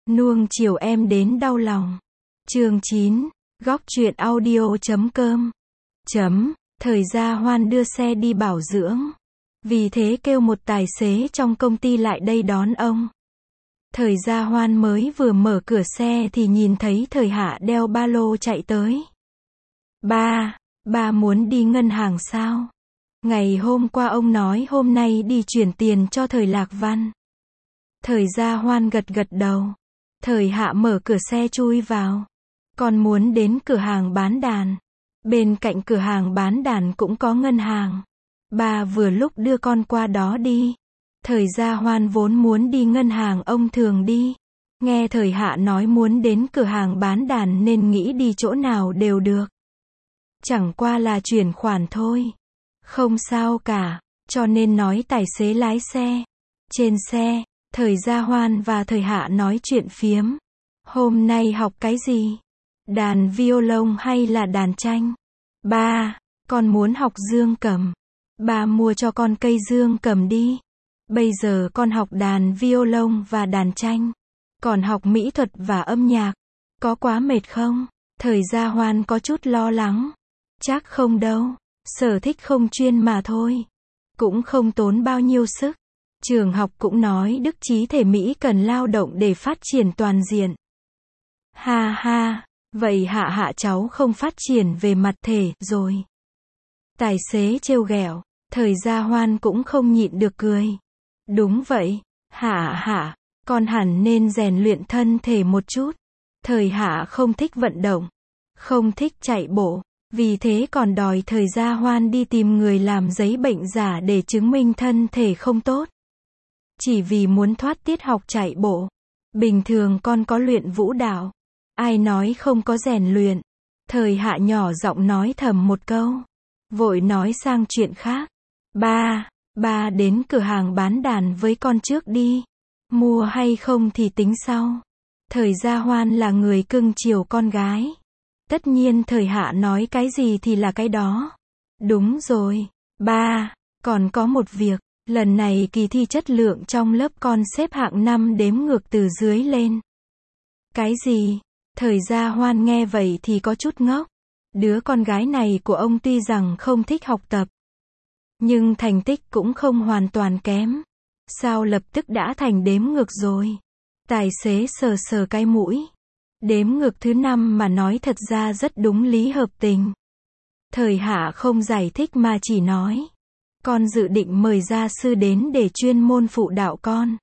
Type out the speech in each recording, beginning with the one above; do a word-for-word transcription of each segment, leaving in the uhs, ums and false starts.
Nuông chiều em đến đau lòng. Chương chín, góc truyện audio chấm com. Chấm, thời Gia Hoan đưa xe đi bảo dưỡng. Vì thế kêu một tài xế trong công ty lại đây đón ông. Thời Gia Hoan mới vừa mở cửa xe thì nhìn thấy Thời Hạ đeo ba lô chạy tới. Ba, ba muốn đi ngân hàng sao? Ngày hôm qua ông nói hôm nay đi chuyển tiền cho Thời Lạc Văn. Thời Gia Hoan gật gật đầu. Thời Hạ mở cửa xe chui vào. Con muốn đến cửa hàng bán đàn. Bên cạnh cửa hàng bán đàn cũng có ngân hàng. Ba vừa lúc đưa con qua đó đi. Thời Gia Hoan vốn muốn đi ngân hàng ông thường đi. Nghe Thời Hạ nói muốn đến cửa hàng bán đàn nên nghĩ đi chỗ nào đều được. Chẳng qua là chuyển khoản thôi. Không sao cả, cho nên nói tài xế lái xe. Trên xe, Thời Gia Hoan và Thời Hạ nói chuyện phiếm. Hôm nay học cái gì? Đàn violon hay là đàn tranh? Ba, con muốn học dương cầm. Ba mua cho con cây dương cầm đi. Bây giờ con học đàn violon và đàn tranh. Còn học mỹ thuật và âm nhạc. Có quá mệt không? Thời Gia Hoan có chút lo lắng. Chắc không đâu. Sở thích không chuyên mà thôi. Cũng không tốn bao nhiêu sức. Trường học cũng nói đức trí thể Mỹ cần lao động để phát triển toàn diện. Ha ha, vậy Hạ Hạ cháu không phát triển về mặt thể rồi. Tài xế trêu ghẹo. Thời Gia Hoan cũng không nhịn được cười. Đúng vậy, Hạ Hạ, con hẳn nên rèn luyện thân thể một chút. Thời Hạ không thích vận động, không thích chạy bộ. Vì thế còn đòi Thời Gia Hoan đi tìm người làm giấy bệnh giả để chứng minh thân thể không tốt. Chỉ vì muốn thoát tiết học chạy bộ. Bình thường con có luyện vũ đạo. Ai nói không có rèn luyện. Thời Hạ nhỏ giọng nói thầm một câu. Vội nói sang chuyện khác. Ba, ba đến cửa hàng bán đàn với con trước đi. Mua hay không thì tính sau. Thời Gia Hoan là người cưng chiều con gái. Tất nhiên Thời Hạ nói cái gì thì là cái đó. Đúng rồi, ba, còn có một việc, lần này kỳ thi chất lượng trong lớp con xếp hạng năm đếm ngược từ dưới lên. Cái gì? Thời Gia Hoan nghe vậy thì có chút ngốc. Đứa con gái này của ông tuy rằng không thích học tập, nhưng thành tích cũng không hoàn toàn kém. Sao lập tức đã thành đếm ngược rồi? Tài xế sờ sờ cái mũi. Đếm ngược thứ năm mà nói thật ra rất đúng lý hợp tình. Thời Hạ không giải thích mà chỉ nói. Con dự định mời gia sư đến để chuyên môn phụ đạo con.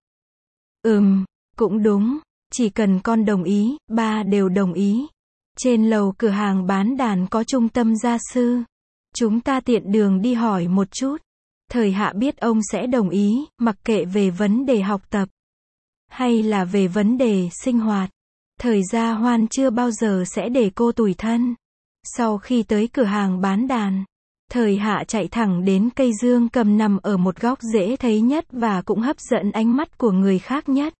Ừm, cũng đúng. Chỉ cần con đồng ý, ba đều đồng ý. Trên lầu cửa hàng bán đàn có trung tâm gia sư. Chúng ta tiện đường đi hỏi một chút. Thời Hạ biết ông sẽ đồng ý, mặc kệ về vấn đề học tập. Hay là về vấn đề sinh hoạt. Thời Gia Hoan chưa bao giờ sẽ để cô tủi thân. Sau khi tới cửa hàng bán đàn, Thời Hạ chạy thẳng đến cây dương cầm nằm ở một góc dễ thấy nhất và cũng hấp dẫn ánh mắt của người khác nhất.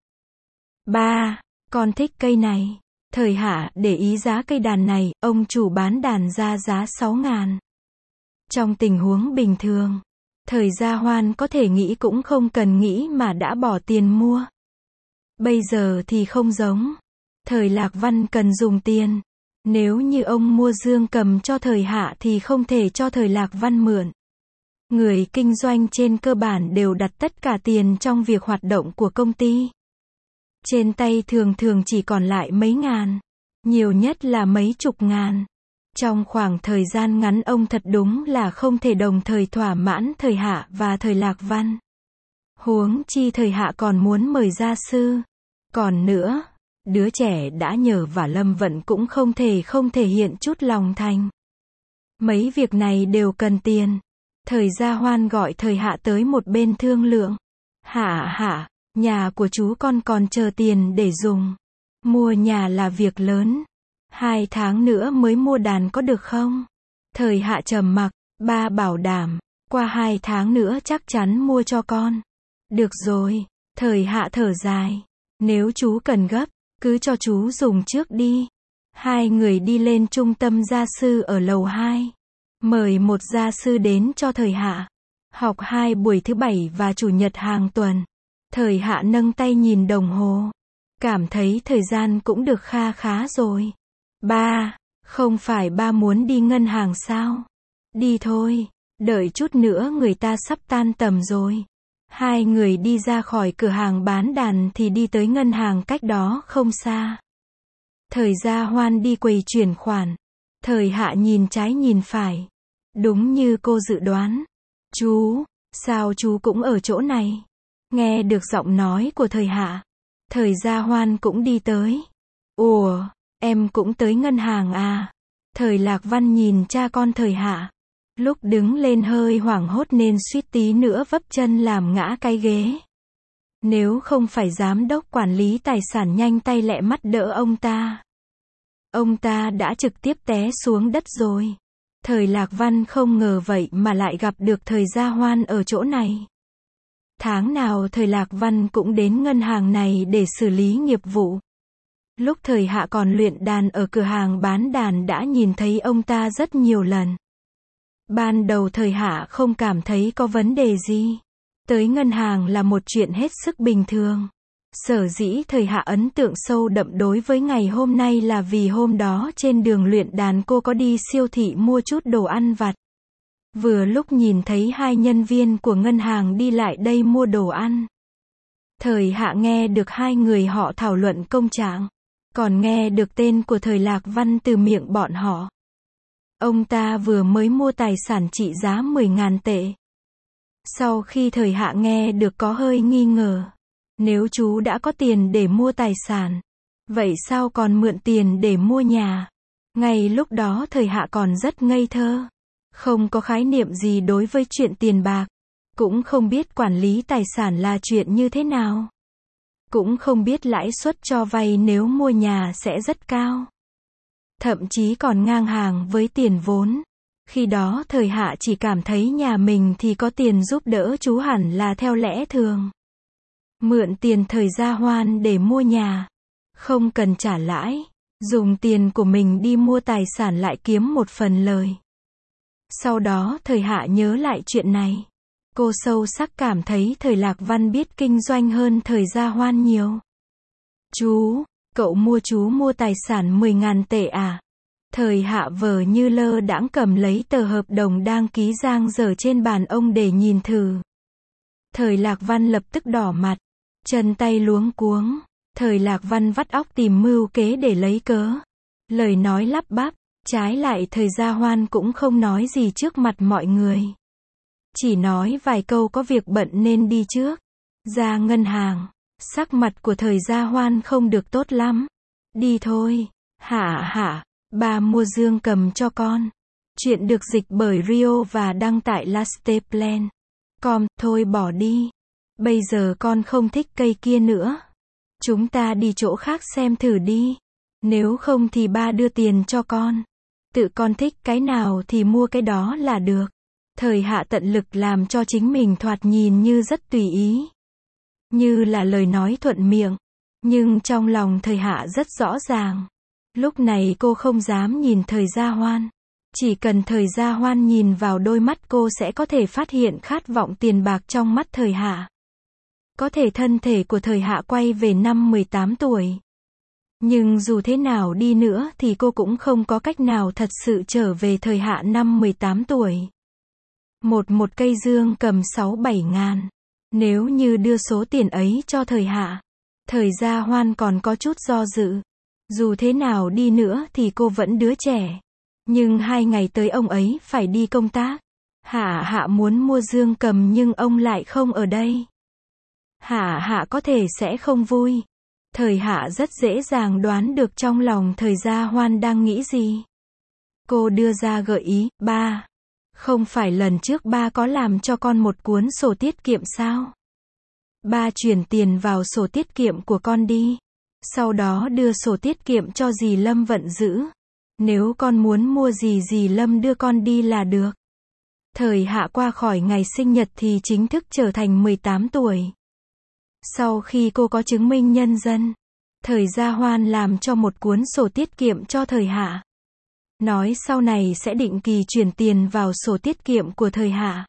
Ba, con thích cây này. Thời Hạ để ý giá cây đàn này, ông chủ bán đàn ra giá sáu ngàn. Trong tình huống bình thường, Thời Gia Hoan có thể nghĩ cũng không cần nghĩ mà đã bỏ tiền mua. Bây giờ thì không giống. Thời Lạc Văn cần dùng tiền. Nếu như ông mua dương cầm cho Thời Hạ thì không thể cho Thời Lạc Văn mượn. Người kinh doanh trên cơ bản đều đặt tất cả tiền trong việc hoạt động của công ty. Trên tay thường thường chỉ còn lại mấy ngàn. Nhiều nhất là mấy chục ngàn. Trong khoảng thời gian ngắn ông thật đúng là không thể đồng thời thỏa mãn Thời Hạ và Thời Lạc Văn. Huống chi Thời Hạ còn muốn mời gia sư. Còn nữa, đứa trẻ đã nhờ và Lâm Vận cũng không thể không thể hiện chút lòng thành. Mấy việc này đều cần tiền. Thời Gia Hoan gọi Thời Hạ tới một bên thương lượng. Hạ Hạ, nhà của chú con còn chờ tiền để dùng. Mua nhà là việc lớn. Hai tháng nữa mới mua đàn có được không? Thời Hạ trầm mặc. Ba bảo đảm, qua hai tháng nữa chắc chắn mua cho con. Được rồi. Thời Hạ thở dài. Nếu chú cần gấp, cứ cho chú dùng trước đi. Hai người đi lên trung tâm gia sư ở lầu hai. Mời một gia sư đến cho Thời Hạ. Học hai buổi thứ bảy và chủ nhật hàng tuần. Thời Hạ nâng tay nhìn đồng hồ. Cảm thấy thời gian cũng được kha khá rồi. Ba, không phải ba muốn đi ngân hàng sao? Đi thôi, đợi chút nữa người ta sắp tan tầm rồi. Hai người đi ra khỏi cửa hàng bán đàn thì đi tới ngân hàng cách đó không xa. Thời Gia Hoan đi quầy chuyển khoản. Thời Hạ nhìn trái nhìn phải. Đúng như cô dự đoán. Chú, sao chú cũng ở chỗ này? Nghe được giọng nói của Thời Hạ. Thời Gia Hoan cũng đi tới. Ủa, em cũng tới ngân hàng à? Thời Lạc Văn nhìn cha con Thời Hạ. Lúc đứng lên hơi hoảng hốt nên suýt tí nữa vấp chân làm ngã cái ghế. Nếu không phải giám đốc quản lý tài sản nhanh tay lẹ mắt đỡ ông ta, ông ta đã trực tiếp té xuống đất rồi. Thời Lạc Văn không ngờ vậy mà lại gặp được Thời Gia Hoan ở chỗ này. Tháng nào Thời Lạc Văn cũng đến ngân hàng này để xử lý nghiệp vụ. Lúc Thời Hạ còn luyện đàn ở cửa hàng bán đàn đã nhìn thấy ông ta rất nhiều lần. Ban đầu Thời Hạ không cảm thấy có vấn đề gì. Tới ngân hàng là một chuyện hết sức bình thường. Sở dĩ Thời Hạ ấn tượng sâu đậm đối với ngày hôm nay là vì hôm đó trên đường luyện đàn cô có đi siêu thị mua chút đồ ăn vặt. Vừa lúc nhìn thấy hai nhân viên của ngân hàng đi lại đây mua đồ ăn. Thời Hạ nghe được hai người họ thảo luận công trạng, còn nghe được tên của Thời Lạc Văn từ miệng bọn họ. Ông ta vừa mới mua tài sản trị giá mười ngàn tệ. Sau khi Thời Hạ nghe được có hơi nghi ngờ. Nếu chú đã có tiền để mua tài sản, vậy sao còn mượn tiền để mua nhà? Ngay lúc đó Thời Hạ còn rất ngây thơ. Không có khái niệm gì đối với chuyện tiền bạc. Cũng không biết quản lý tài sản là chuyện như thế nào. Cũng không biết lãi suất cho vay nếu mua nhà sẽ rất cao. Thậm chí còn ngang hàng với tiền vốn. Khi đó Thời Hạ chỉ cảm thấy nhà mình thì có tiền giúp đỡ chú hẳn là theo lẽ thường. Mượn tiền Thời Gia Hoan để mua nhà. Không cần trả lãi. Dùng tiền của mình đi mua tài sản lại kiếm một phần lời. Sau đó Thời Hạ nhớ lại chuyện này. Cô sâu sắc cảm thấy Thời Lạc Văn biết kinh doanh hơn Thời Gia Hoan nhiều. Chú, cậu mua chú mua tài sản mười ngàn tệ à? Thời Hạ vờ như lơ đãng cầm lấy tờ hợp đồng đang ký dang dở trên bàn ông để nhìn thử. Thời Lạc Văn lập tức đỏ mặt, chân tay luống cuống. Thời Lạc Văn vắt óc tìm mưu kế để lấy cớ. Lời nói lắp bắp, trái lại Thời Gia Hoan cũng không nói gì trước mặt mọi người. Chỉ nói vài câu có việc bận nên đi trước. Ra ngân hàng, sắc mặt của Thời Gia Hoan không được tốt lắm. Đi thôi. Hả hả, bà mua dương cầm cho con. Chuyện được dịch bởi Rio và đăng tại lasteplan chấm com. Thôi bỏ đi. Bây giờ con không thích cây kia nữa. Chúng ta đi chỗ khác xem thử đi. Nếu không thì ba đưa tiền cho con. Tự con thích cái nào thì mua cái đó là được. Thời Hạ tận lực làm cho chính mình thoạt nhìn như rất tùy ý. Như là lời nói thuận miệng. Nhưng trong lòng Thời Hạ rất rõ ràng. Lúc này cô không dám nhìn Thời Gia Hoan. Chỉ cần Thời Gia Hoan nhìn vào đôi mắt cô sẽ có thể phát hiện khát vọng tiền bạc trong mắt Thời Hạ. Có thể thân thể của Thời Hạ quay về năm mười tám tuổi. Nhưng dù thế nào đi nữa thì cô cũng không có cách nào thật sự trở về Thời Hạ năm mười tám tuổi. Một một cây dương cầm sáu bảy ngàn. Nếu như đưa số tiền ấy cho Thời Hạ, Thời Gia Hoan còn có chút do dự. Dù thế nào đi nữa thì cô vẫn đứa trẻ. Nhưng hai ngày tới ông ấy phải đi công tác. Hạ Hạ muốn mua dương cầm nhưng ông lại không ở đây. Hạ Hạ có thể sẽ không vui. Thời Hạ rất dễ dàng đoán được trong lòng Thời Gia Hoan đang nghĩ gì. Cô đưa ra gợi ý, ba. Không phải lần trước ba có làm cho con một cuốn sổ tiết kiệm sao? Ba chuyển tiền vào sổ tiết kiệm của con đi. Sau đó đưa sổ tiết kiệm cho dì Lâm vận giữ. Nếu con muốn mua gì dì Lâm đưa con đi là được. Thời Hạ qua khỏi ngày sinh nhật thì chính thức trở thành mười tám tuổi. Sau khi cô có chứng minh nhân dân, Thời Gia Hoan làm cho một cuốn sổ tiết kiệm cho Thời Hạ. Nói sau này sẽ định kỳ chuyển tiền vào sổ tiết kiệm của Thời Hạ.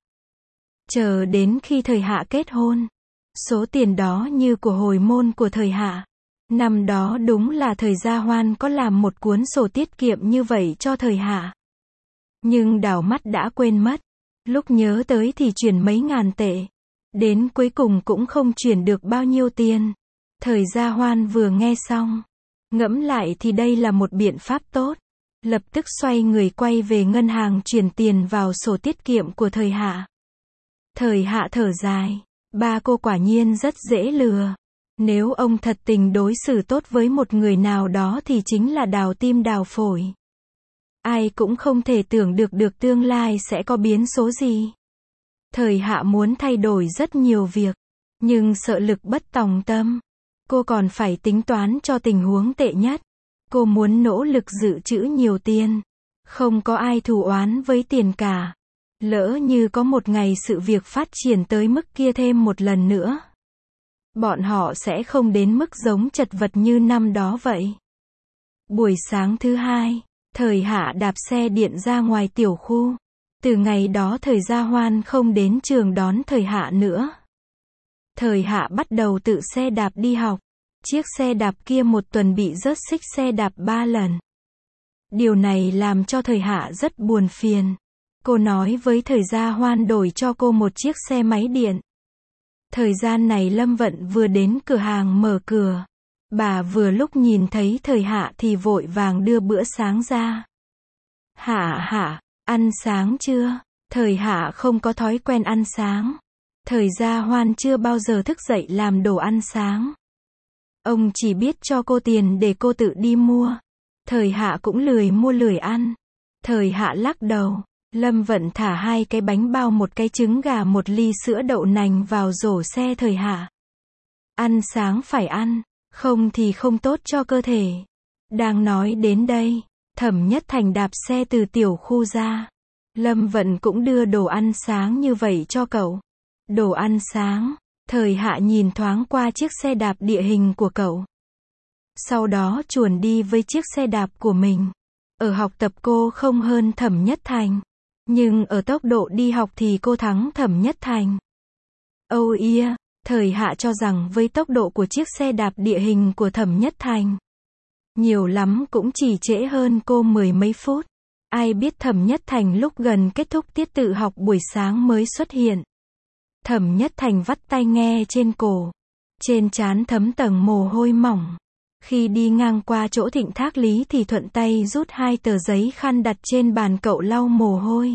Chờ đến khi Thời Hạ kết hôn, số tiền đó như của hồi môn của Thời Hạ. Năm đó đúng là thời Gia Hoan có làm một cuốn sổ tiết kiệm như vậy cho thời Hạ. Nhưng đảo mắt đã quên mất. Lúc nhớ tới thì chuyển mấy ngàn tệ. Đến cuối cùng cũng không chuyển được bao nhiêu tiền. Thời Gia Hoan vừa nghe xong. Ngẫm lại thì đây là một biện pháp tốt. Lập tức xoay người quay về ngân hàng chuyển tiền vào sổ tiết kiệm của thời Hạ. Thời Hạ thở dài. Ba cô quả nhiên rất dễ lừa. Nếu ông thật tình đối xử tốt với một người nào đó thì chính là đào tim đào phổi. Ai cũng không thể tưởng được được tương lai sẽ có biến số gì. Thời Hạ muốn thay đổi rất nhiều việc. Nhưng sợ lực bất tòng tâm. Cô còn phải tính toán cho tình huống tệ nhất. Cô muốn nỗ lực dự trữ nhiều tiền. Không có ai thù oán với tiền cả. Lỡ như có một ngày sự việc phát triển tới mức kia thêm một lần nữa. Bọn họ sẽ không đến mức giống chật vật như năm đó vậy. Buổi sáng thứ hai, thời Hạ đạp xe điện ra ngoài tiểu khu. Từ ngày đó thời Gia Hoan không đến trường đón thời Hạ nữa. Thời Hạ bắt đầu tự xe đạp đi học. Chiếc xe đạp kia một tuần bị rớt xích xe đạp ba lần. Điều này làm cho thời Hạ rất buồn phiền. Cô nói với thời Gia Hoan đổi cho cô một chiếc xe máy điện. Thời gian này Lâm Vận vừa đến cửa hàng mở cửa. Bà vừa lúc nhìn thấy thời Hạ thì vội vàng đưa bữa sáng ra. Hạ Hạ, ăn sáng chưa? Thời Hạ không có thói quen ăn sáng. Thời Gia Hoan chưa bao giờ thức dậy làm đồ ăn sáng. Ông chỉ biết cho cô tiền để cô tự đi mua. Thời Hạ cũng lười mua lười ăn. Thời Hạ lắc đầu. Lâm Vận thả hai cái bánh bao một cái trứng gà một ly sữa đậu nành vào rổ xe thời Hạ. Ăn sáng phải ăn, không thì không tốt cho cơ thể. Đang nói đến đây, Thẩm Nhất Thành đạp xe từ tiểu khu ra. Lâm Vận cũng đưa đồ ăn sáng như vậy cho cậu. Đồ ăn sáng, thời Hạ nhìn thoáng qua chiếc xe đạp địa hình của cậu. Sau đó chuồn đi với chiếc xe đạp của mình. Ở học tập cô không hơn Thẩm Nhất Thành. Nhưng ở tốc độ đi học thì cô thắng Thẩm Nhất Thành. Âu ia, thời Hạ cho rằng với tốc độ của chiếc xe đạp địa hình của Thẩm Nhất Thành, nhiều lắm cũng chỉ trễ hơn cô mười mấy phút. Ai biết Thẩm Nhất Thành lúc gần kết thúc tiết tự học buổi sáng mới xuất hiện. Thẩm Nhất Thành vắt tai nghe trên cổ. Trên trán thấm tầng mồ hôi mỏng. Khi đi ngang qua chỗ Thịnh Thác Lý thì thuận tay rút hai tờ giấy khăn đặt trên bàn cậu lau mồ hôi.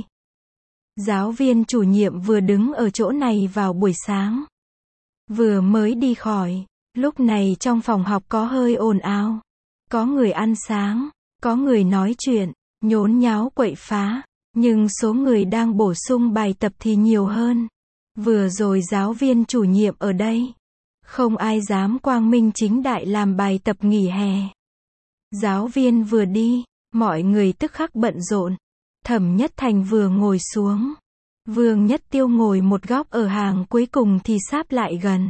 Giáo viên chủ nhiệm vừa đứng ở chỗ này vào buổi sáng. Vừa mới đi khỏi. Lúc này trong phòng học có hơi ồn ào. Có người ăn sáng. Có người nói chuyện. Nhốn nháo quậy phá. Nhưng số người đang bổ sung bài tập thì nhiều hơn. Vừa rồi giáo viên chủ nhiệm ở đây. Không ai dám quang minh chính đại làm bài tập nghỉ hè. Giáo viên vừa đi, mọi người tức khắc bận rộn. Thẩm Nhất Thành vừa ngồi xuống. Vương Nhất Tiêu ngồi một góc ở hàng cuối cùng thì sáp lại gần.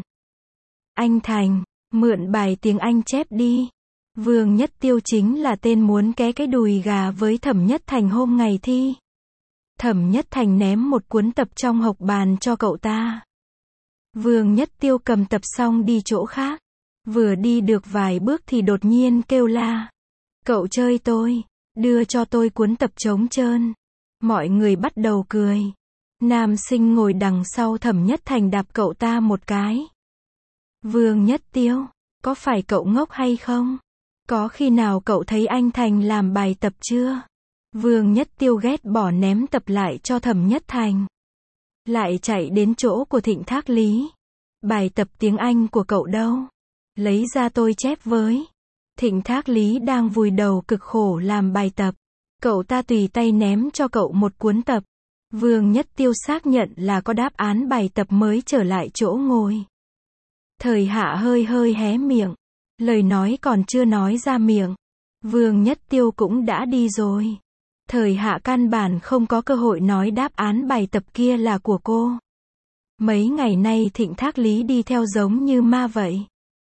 Anh Thành, mượn bài tiếng Anh chép đi. Vương Nhất Tiêu chính là tên muốn ké cái đùi gà với Thẩm Nhất Thành hôm ngày thi. Thẩm Nhất Thành ném một cuốn tập trong hộc bàn cho cậu ta. Vương Nhất Tiêu cầm tập xong đi chỗ khác. Vừa đi được vài bước thì đột nhiên kêu la. Cậu chơi tôi, đưa cho tôi cuốn tập trống trơn. Mọi người bắt đầu cười. Nam sinh ngồi đằng sau Thẩm Nhất Thành đạp cậu ta một cái. Vương Nhất Tiêu, có phải cậu ngốc hay không? Có khi nào cậu thấy anh Thành làm bài tập chưa? Vương Nhất Tiêu ghét bỏ ném tập lại cho Thẩm Nhất Thành. Lại chạy đến chỗ của Thịnh Thác Lý. Bài tập tiếng Anh của cậu đâu? Lấy ra tôi chép với. Thịnh Thác Lý đang vùi đầu cực khổ làm bài tập. Cậu ta tùy tay ném cho cậu một cuốn tập. Vương Nhất Tiêu xác nhận là có đáp án bài tập mới trở lại chỗ ngồi. Thời Hạ hơi hơi hé miệng. Lời nói còn chưa nói ra miệng. Vương Nhất Tiêu cũng đã đi rồi. Thời Hạ căn bản không có cơ hội nói đáp án bài tập kia là của cô. Mấy ngày nay Thịnh Thác Lý đi theo giống như ma vậy.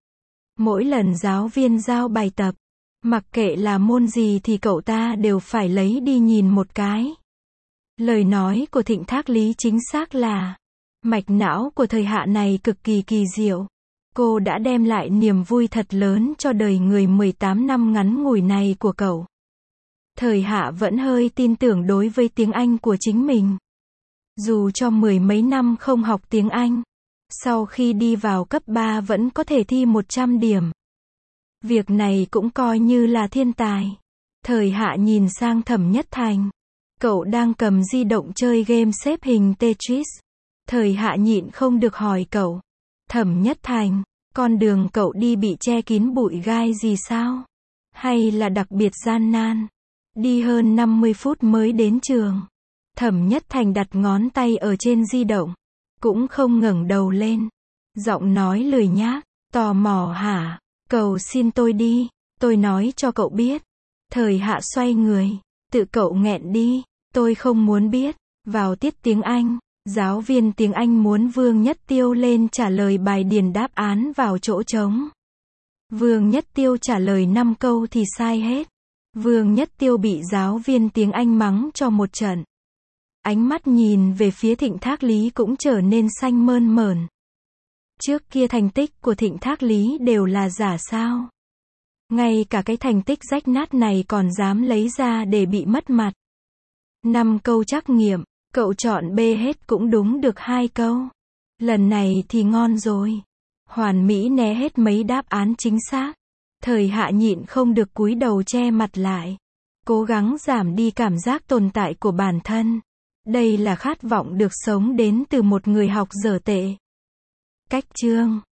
Mỗi lần giáo viên giao bài tập, mặc kệ là môn gì thì cậu ta đều phải lấy đi nhìn một cái. Lời nói của Thịnh Thác Lý chính xác là, mạch não của thời Hạ này cực kỳ kỳ diệu. Cô đã đem lại niềm vui thật lớn cho đời người mười tám năm ngắn ngủi này của cậu. Thời Hạ vẫn hơi tin tưởng đối với tiếng Anh của chính mình. Dù cho mười mấy năm không học tiếng Anh, sau khi đi vào cấp ba vẫn có thể thi một trăm điểm. Việc này cũng coi như là thiên tài. Thời Hạ nhìn sang Thẩm Nhất Thành. Cậu đang cầm di động chơi game xếp hình Tetris. Thời Hạ nhịn không được hỏi cậu. Thẩm Nhất Thành, con đường cậu đi bị che kín bụi gai gì sao? Hay là đặc biệt gian nan? Đi hơn năm mươi phút mới đến trường. Thẩm Nhất Thành đặt ngón tay ở trên di động. Cũng không ngẩng đầu lên. Giọng nói lười nhác. Tò mò hả? Cầu xin tôi đi. Tôi nói cho cậu biết. Thời Hạ xoay người. Tự cậu nghẹn đi. Tôi không muốn biết. Vào tiết tiếng Anh, giáo viên tiếng Anh muốn Vương Nhất Tiêu lên trả lời bài điền đáp án vào chỗ trống. Vương Nhất Tiêu trả lời năm câu thì sai hết. Vương Nhất Tiêu bị giáo viên tiếng Anh mắng cho một trận. Ánh mắt nhìn về phía Thịnh Thác Lý cũng trở nên xanh mơn mởn. Trước kia thành tích của Thịnh Thác Lý đều là giả sao? Ngay cả cái thành tích rách nát này còn dám lấy ra để bị mất mặt. Năm câu trắc nghiệm, cậu chọn B hết cũng đúng được hai câu. Lần này thì ngon rồi. Hoàn mỹ né hết mấy đáp án chính xác. Thời Hạ nhịn không được cúi đầu che mặt lại. Cố gắng giảm đi cảm giác tồn tại của bản thân. Đây là khát vọng được sống đến từ một người học dở tệ. Cách chương